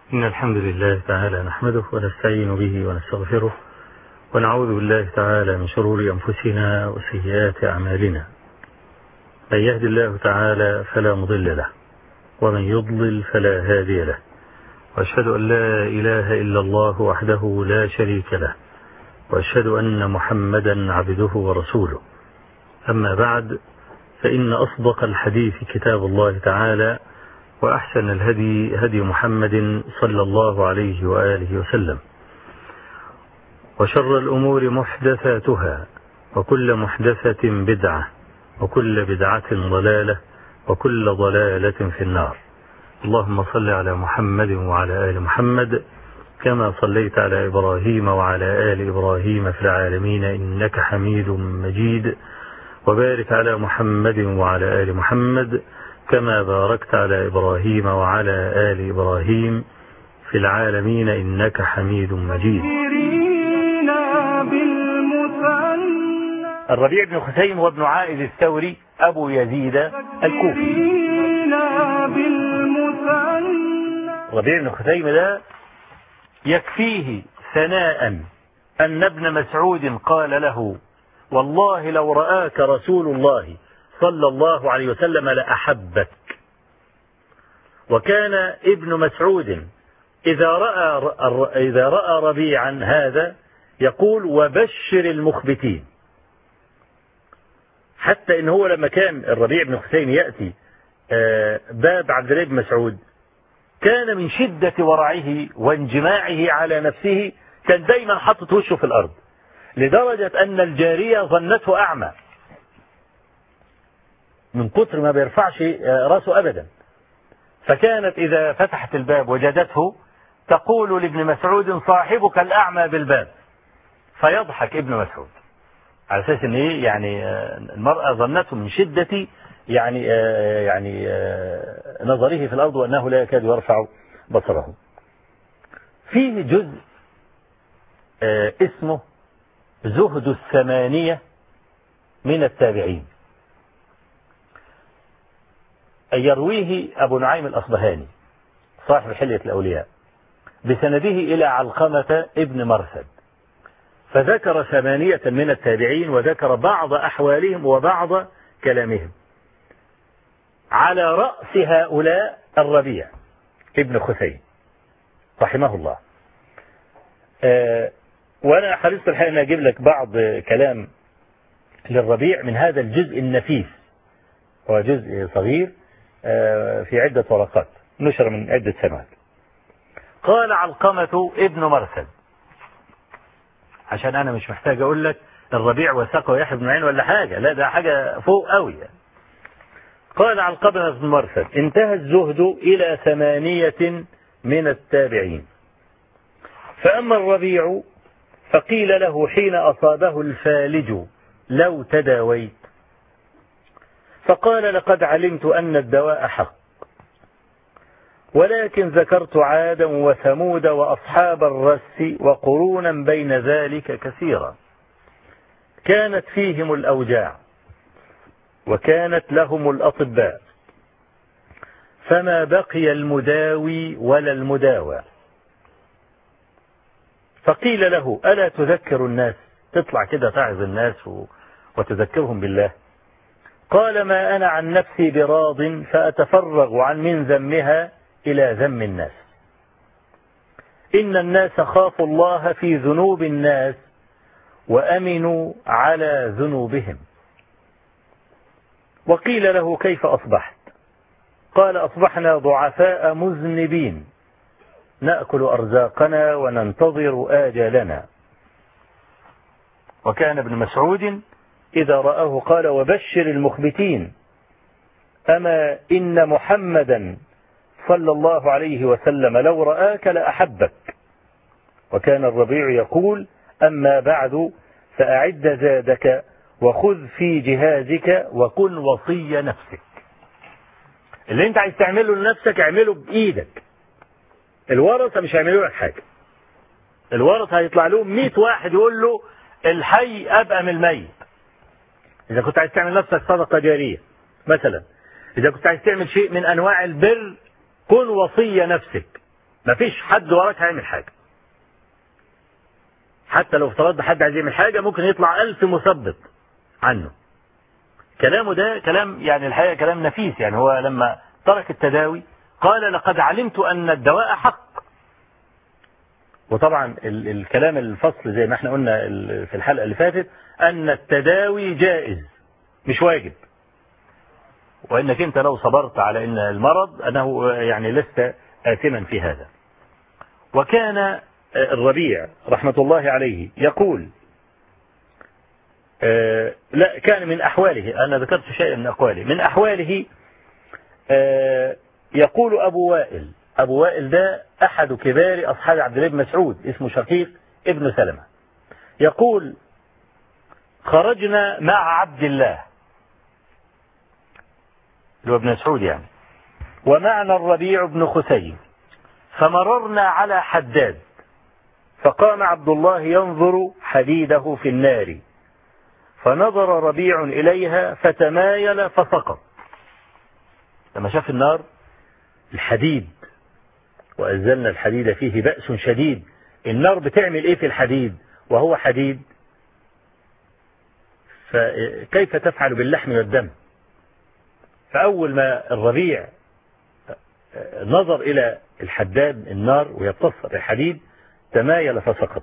إن الحمد لله تعالى نحمده ونستعين به ونستغفره ونعوذ بالله تعالى من شرور أنفسنا وسيئات أعمالنا. من يهد الله تعالى فلا مضل له ومن يضلل فلا هادي له، وأشهد أن لا إله إلا الله وحده لا شريك له، وأشهد أن محمدا عبده ورسوله. أما بعد، فإن أصدق الحديث كتاب الله تعالى، وأحسن الهدي هدي محمد صلى الله عليه وآله وسلم، وشر الأمور محدثاتها، وكل محدثة بدعة، وكل بدعة ضلالة، وكل ضلالة في النار. اللهم صل على محمد وعلى آل محمد كما صليت على إبراهيم وعلى آل إبراهيم في العالمين إنك حميد مجيد، وبارك على محمد وعلى آل محمد كما باركت على إبراهيم وعلى آل إبراهيم في العالمين إنك حميد مجيد. الربيع بن خثيم وابن عائذ الثوري أبو يزيد الكوفي. الربيع بن خثيم ده يكفيه ثناء أن ابن مسعود قال له: والله لو رآك رسول الله صلى الله عليه وسلم لأحبك. وكان ابن مسعود إذا رأى ربيعا هذا يقول: وبشر المخبتين. حتى إن هو لما كان الربيع بن خثيم يأتي باب عبد الله بن مسعود، كان من شدة ورعه وانجماعه على نفسه كان دايما حاطط وشه في الأرض، لدرجة أن الجارية ظنته أعمى من كتر ما بيرفعش راسه أبدا. فكانت إذا فتحت الباب وجدته تقول لابن مسعود: صاحبك الأعمى بالباب. فيضحك ابن مسعود على أساس أن يعني المرأة ظنته من شدة يعني نظره في الأرض وأنه لا يكاد يرفع بصره. فيه جزء اسمه زهد الثمانية من التابعين، يرويه أبو نعيم الأصبهاني صاحب حلية الأولياء بسنده إلى علقمة ابن مرثد، فذكر 8 من التابعين وذكر بعض أحوالهم وبعض كلامهم. على رأس هؤلاء الربيع ابن خثيم رحمه الله. وأنا حرصت الحقيقة أن أجيب لك بعض كلام للربيع من هذا الجزء النفيس، هو جزء صغير في عدة ورقات نشر من عدة سنوات. قال علقمة ابن مرثد، عشان أنا مش محتاج أقول لك الربيع وثقه يحيى بن معين ولا حاجة، لا ده حاجة فوق قوي يعني. قال علقمة بن مرثد: انتهى الزهد إلى 8 من التابعين، فأما الربيع فقيل له حين أصابه الفالج: لو تداويت؟ فقال: لقد علمت أن الدواء حق، ولكن ذكرت عادا وثمود وأصحاب الرس وقرونا بين ذلك كثيرا، كانت فيهم الأوجاع وكانت لهم الأطباء، فما بقي المداوي ولا المداوى. فقيل له: ألا تذكر الناس؟ تطلع كده تعظ الناس وتذكرهم بالله؟ قال: ما أنا عن نفسي براض، فأتفرغ عن من ذمها إلى ذم الناس. إن الناس خافوا الله في ذنوب الناس وأمنوا على ذنوبهم. وقيل له: كيف أصبحت؟ قال: أصبحنا ضعفاء مذنبين، نأكل أرزاقنا وننتظر آجالنا. وكان ابن مسعود إذا رآه قال: وبشر المخبتين، أما إن محمدا صلى الله عليه وسلم لو رآك لأحبك. وكان الربيع يقول: أما بعد فأعد زادك وخذ في جهازك وكن وصي نفسك. اللي انت عايز تعمله لنفسك اعمله بإيدك. الورثة مش هيعملوا لك حاجة. الورثة هيطلع لهم 100 واحد يقول له الحي أبقى من الميت. إذا كنت عايز تعمل نفسك صدقة جارية مثلا، إذا كنت عايز تعمل شيء من أنواع البر كن وصي نفسك. مفيش حد وراك هيعمل حاجة. حتى لو افترضنا حد عايز يعمل حاجة ممكن يطلع 1000 مثبط عنه. كلامه ده كلام يعني الحقيقة كلام نفيس. يعني هو لما ترك التداوي قال لقد علمت أن الدواء حق. وطبعا الكلام الفصل زي ما احنا قلنا في الحلقة اللي فاتت أن التداوي جائز مش واجب، وإنك أنت لو صبرت على أن المرض أنه يعني لست آثما في هذا. وكان الربيع رحمة الله عليه يقول لا كان من أحواله، أنا ذكرت شيئا من أقواله، من أحواله يقول أبو وائل ده أحد كبار أصحاب عبد الله بن مسعود اسمه شقيق ابن سلمة، يقول خرجنا مع عبد الله اللي هو ابن مسعود يعني، ومعنا الربيع بن خثيم، فمررنا على حداد، فقام عبد الله ينظر حديده في النار، فنظر ربيع إليها فتمايل فسقط. لما شاف النار الحديد وأنزلنا الحديد فيه بأس شديد، النار بتعمل ايه في الحديد وهو حديد؟ فكيف تفعل باللحم والدم؟ فأول ما الربيع نظر إلى الحداد النار وهي بتصهر الحديد تمايل فسقط.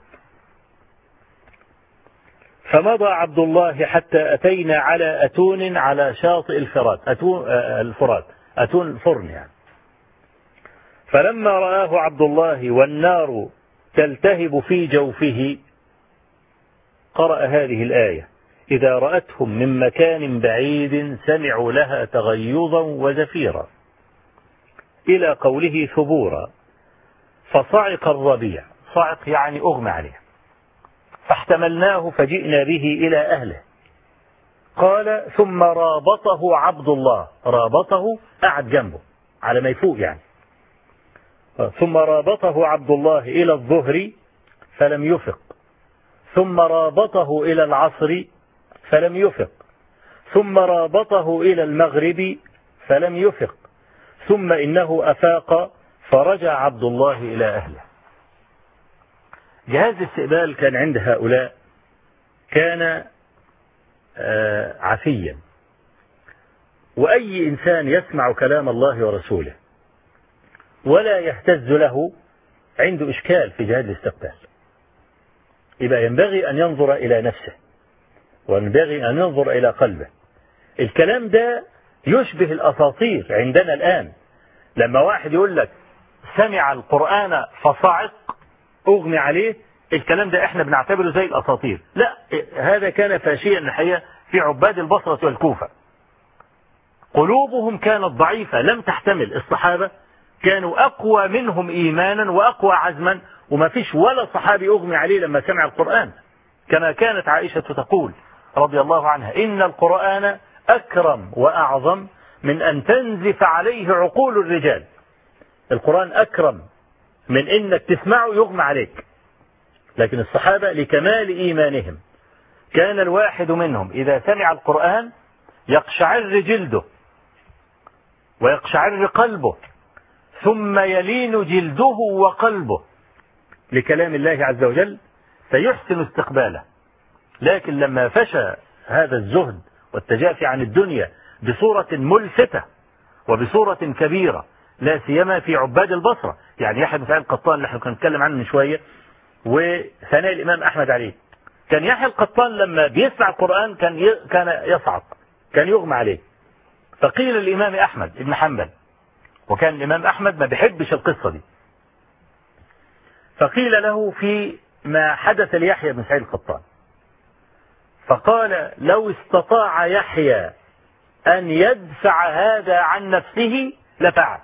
فمضى عبد الله حتى أتينا على أتون على شاطئ الفرات، أتون فرن يعني. فلما رآه عبد الله والنار تلتهب في جوفه قرأ هذه الآية: إذا رأتهم من مكان بعيد سمعوا لها تغيظا وزفيرا، إلى قوله ثبورا، فصعق الربيع، صعق يعني أغمى عليه، فاحتملناه فجئنا به إلى أهله. قال ثم رابطه عبد الله، رابطه قعد جنبه على ما يفوق يعني، ثم رابطه عبد الله إلى الظهر فلم يفق، ثم رابطه إلى العصر فلم يفق، ثم رابطه إلى المغرب فلم يفق، ثم إنه أفاق فرجع عبد الله إلى أهله. جهاز الاستقبال كان عند هؤلاء كان عفيا، وأي إنسان يسمع كلام الله ورسوله ولا يهتز له عنده إشكال في جهاز الاستقبال. يبقى ينبغي أن ينظر إلى نفسه وينبغي أن ينظر إلى قلبه. الكلام ده يشبه الأساطير عندنا الآن، لما واحد يقول لك سمع القرآن فصعق أغمي عليه، الكلام ده احنا بنعتبره زي الأساطير. لا، هذا كان فاشيا الحقيقة في عباد البصرة والكوفة، قلوبهم كانت ضعيفة لم تحتمل. الصحابة كانوا أقوى منهم إيمانا وأقوى عزما، وما فيش ولا صحابي أغمي عليه لما سمع القرآن، كما كانت عائشة تقول رضي الله عنها: إن القرآن أكرم وأعظم من أن تنزف عليه عقول الرجال. القرآن أكرم من إنك تسمعه يغمى عليك. لكن الصحابة لكمال إيمانهم كان الواحد منهم إذا سمع القرآن يقشعر جلده ويقشعر قلبه، ثم يلين جلده وقلبه لكلام الله عز وجل فيحسن استقباله. لكن لما فشى هذا الزهد والتجافي عن الدنيا بصورة ملفتة وبصورة كبيرة، لا سيما في عباد البصرة، يعني يحيى بن سعيد القطان اللي احنا كنا نتكلم عنه من شوية، وثناء الإمام أحمد عليه، كان يحيى القطان لما بيسمع القرآن كان يصعق، كان يغمى عليه. فقيل للإمام أحمد بن حنبل، وكان الإمام أحمد ما بيحبش القصة دي، فقيل له في ما حدث ليحيى بن سعيد القطان، فقال: لو استطاع يحيى أن يدفع هذا عن نفسه لفعل.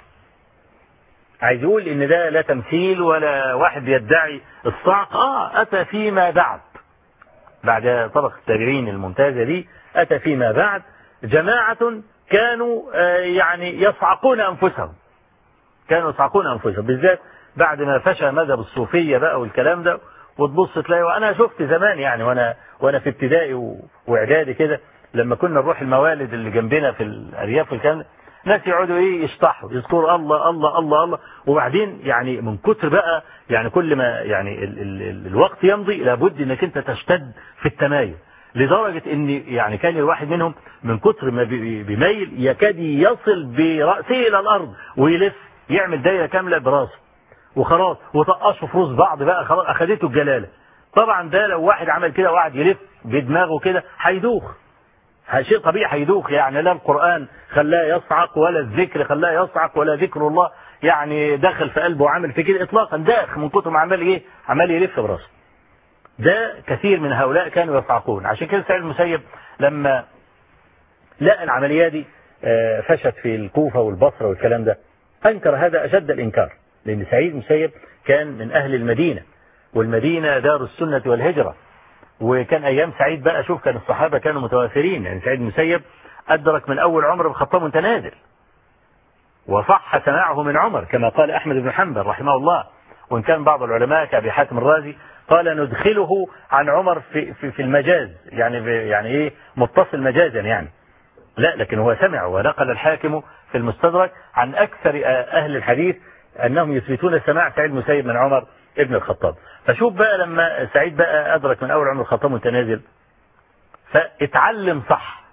عايز يقول إن ده لا تمثيل ولا واحد يدعي الصعق. أتى فيما بعد طبق التابعين الممتازة دي، أتى فيما بعد جماعة كانوا يعني يصعقون أنفسهم، بالذات بعد ما فشى مذهب الصوفية بقى والكلام ده. وتبص تلاقي، وأنا شفت زمان يعني وأنا في ابتدائي وإعدادي كده، لما كنا نروح الموالد اللي جنبنا في الأرياف والكلام ده، ناس يقعدوا يشطحوا يذكروا الله الله الله الله، وبعدين يعني من كتر بقى يعني كل ما يعني الوقت يمضي لابد انك انت تشتد في التمايل، لدرجة ان يعني كان الواحد منهم من كتر ما بيميل يكاد يصل برأسه الى الارض ويلف يعمل دايرة كاملة براسه وخلاص، وطقشوا في روس بعض بقى خلاص اخذته الجلالة. طبعا ده لو واحد عمل كده وقعد يلف بدماغه كده هيدوخ، شيء طبيعي هيدوخ، يعني لا القرآن خلاه يصعق ولا الذكر خلاه يصعق ولا ذكر الله يعني دخل في قلبه وعمل في كده اطلاقا، داخ من كتر ما عمال عمال يلف براسه. ده كثير من هؤلاء كانوا يصعقون. عشان كده سعيد المسيب لما لقى العملية دي فشت في الكوفة والبصرة والكلام ده أنكر هذا أشد الإنكار، لأن سعيد المسيب كان من أهل المدينة، والمدينة دار السنة والهجرة، وكان أيام سعيد بقى شوف كان الصحابة كانوا متوافرين، يعني سعيد المسيب أدرك من أول عمر بخطاب متنازل، وصح سماعه من عمر كما قال أحمد بن حنبل رحمه الله، وإن كان بعض العلماء كأبي حاتم الرازي قال ندخله عن عمر في المجاز، يعني متصل مجازا يعني، لا لكن هو سمع. ونقل الحاكم في المستدرك عن أكثر أهل الحديث أنهم يثبتون سماع سعيد المسيب من عمر ابن الخطاب. فشوف بقى لما سعيد بقى أدرك من أول عمر الخطاب متنازل فاتعلم صح،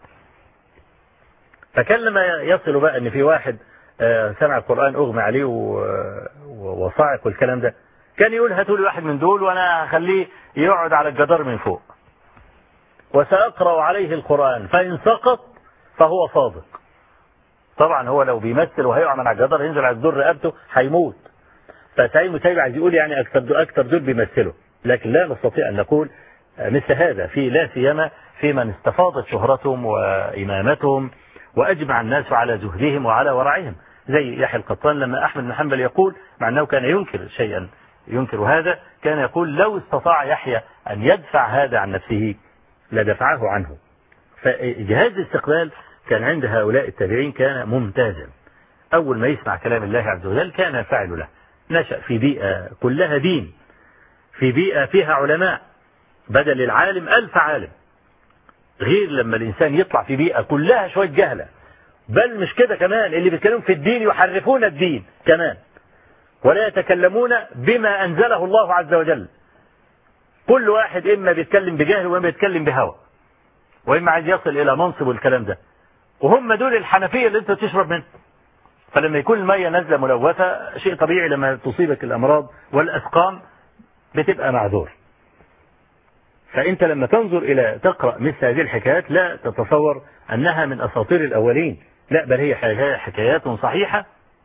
فكان لما يصل بقى أن في واحد سمع القرآن أغمى عليه وصاعق والكلام ده، كان يقول هاتوا لي واحد من دول وأنا هخليه يقعد على الجدار من فوق وسأقرأ عليه القرآن فإن سقط فهو صادق. طبعا هو لو بيمثل وهيقع من على الجدار ينزل على الدور رقبته هيموت. فسعيد المسيب عايز يقول يعني أكثر دول بيمثلوا، لكن لا نستطيع أن نقول مثل هذا في لا سيما في من استفاضت شهرتهم وإمامتهم وأجمع الناس على زهدهم وعلى ورعهم، زي يحيى القطان لما أحمد بن حنبل يقول مع أنه كان ينكر شيئا ينكر هذا، كان يقول لو استطاع يحيى أن يدفع هذا عن نفسه لدفعه عنه. فجهاز الاستقبال كان عند هؤلاء التابعين كان ممتازا، أول ما يسمع كلام الله عز وجل كان يفعل له. نشأ في بيئة كلها دين، في بيئة فيها علماء، بدل العالم 1000 عالم، غير لما الإنسان يطلع في بيئة كلها شوية جهلة، بل مش كده كمان اللي بيتكلمون في الدين يحرفون الدين كمان ولا يتكلمون بما أنزله الله عز وجل. كل واحد إما بيتكلم بجهل وإما بيتكلم بهوى وإما عايز يصل إلى منصب والكلام ده، وهم دول الحنفية اللي أنت تشرب منه. فلما يكون المية نازلة ملوثة شيء طبيعي لما تصيبك الأمراض والأسقام بتبقى معذور. فأنت لما تنظر إلى تقرأ مثل هذه الحكايات لا تتصور أنها من أساطير الأولين، لا بل هي حكايات صحيحة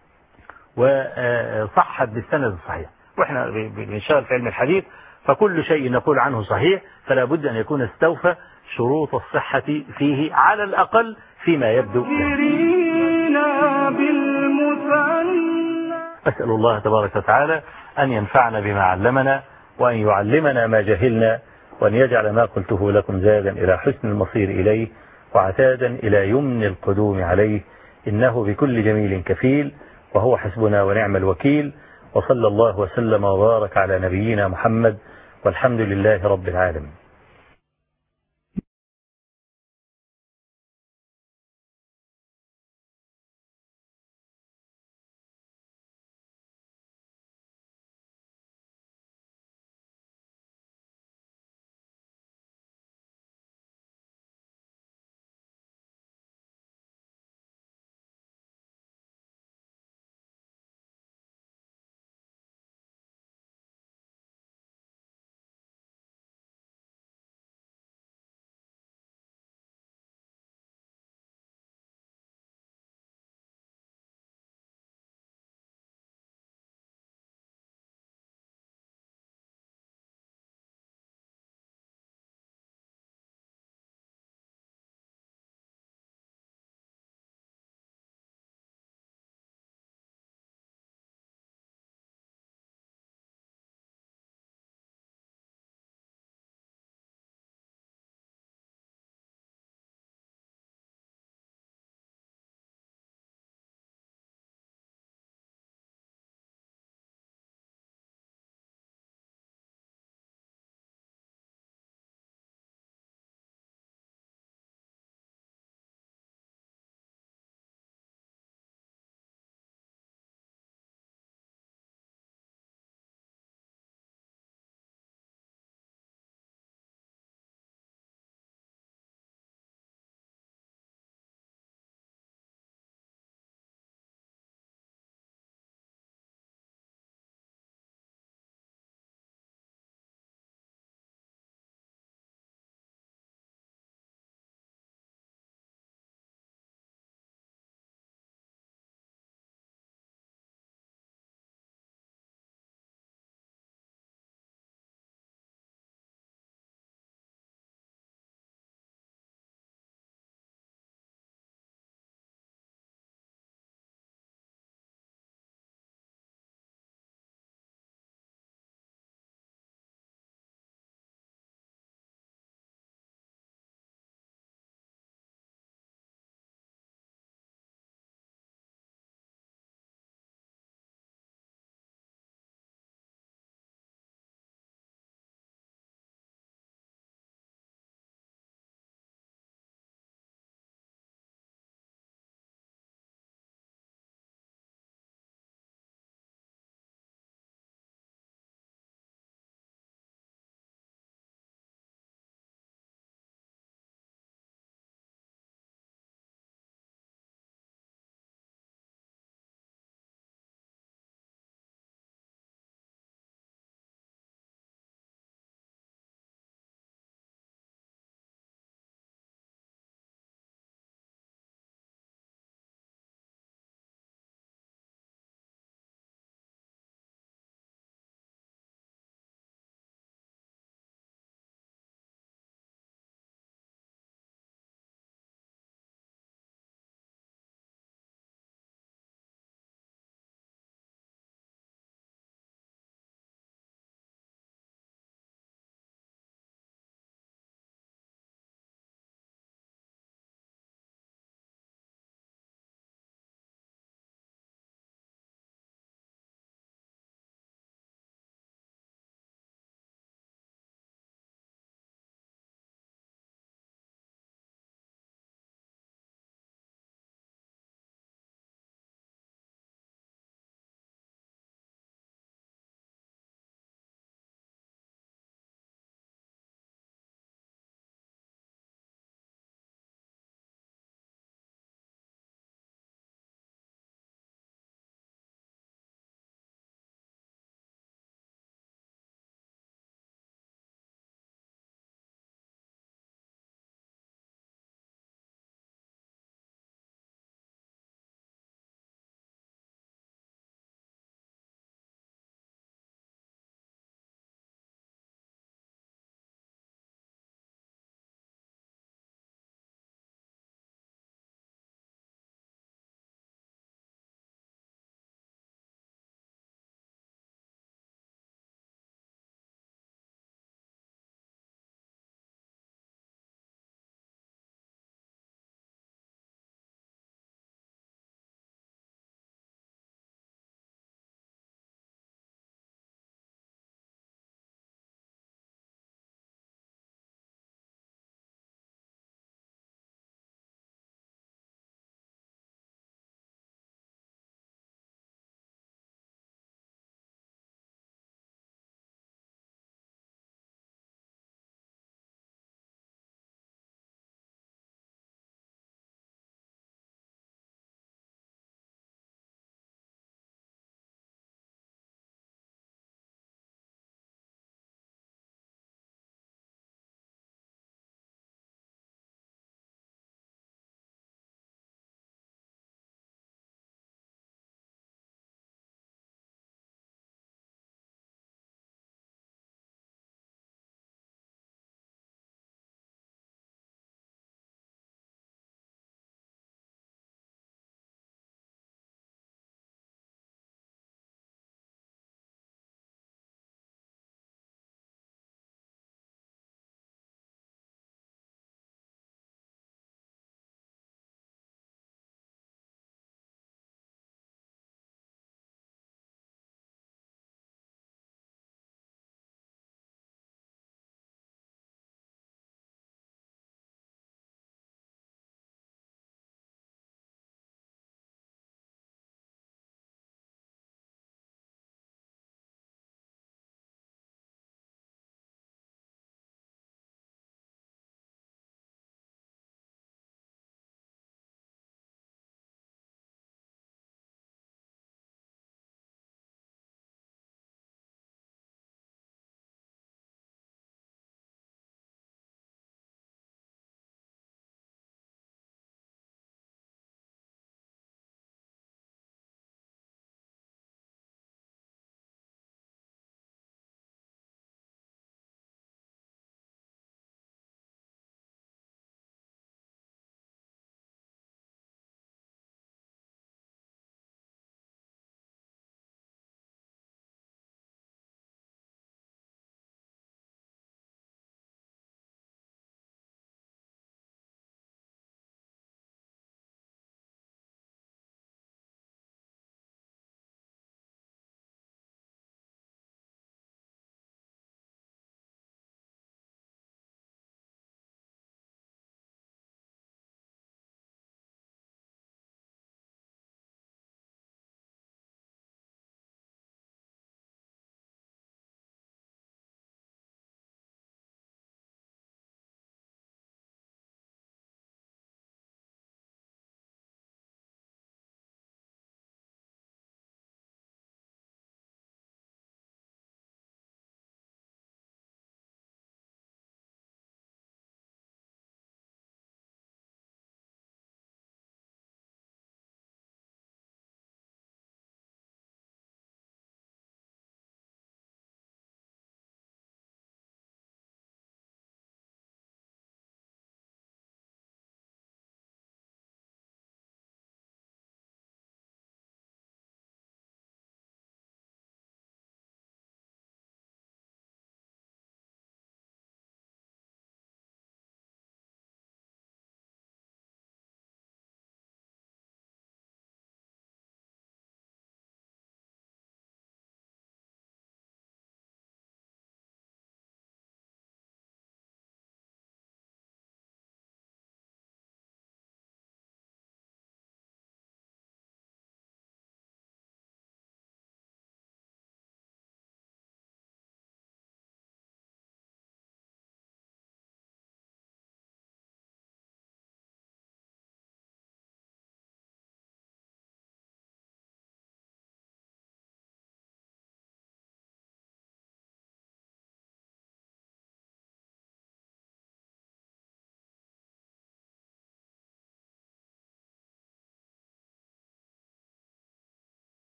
وصحت بالسند الصحيح. وإحنا بنشتغل في علم الحديث فكل شيء نقول عنه صحيح فلا بد أن يكون استوفى شروط الصحة فيه على الأقل فيما يبدو. أسأل الله تبارك وتعالى أن ينفعنا بما علمنا وأن يعلمنا ما جهلنا وأن يجعل ما قلته لكم زادا إلى حسن المصير إليه وعتادا إلى يمن القدوم عليه، إنه بكل جميل كفيل وهو حسبنا ونعم الوكيل. وصلى الله وسلم وبارك على نبينا محمد والحمد لله رب العالمين.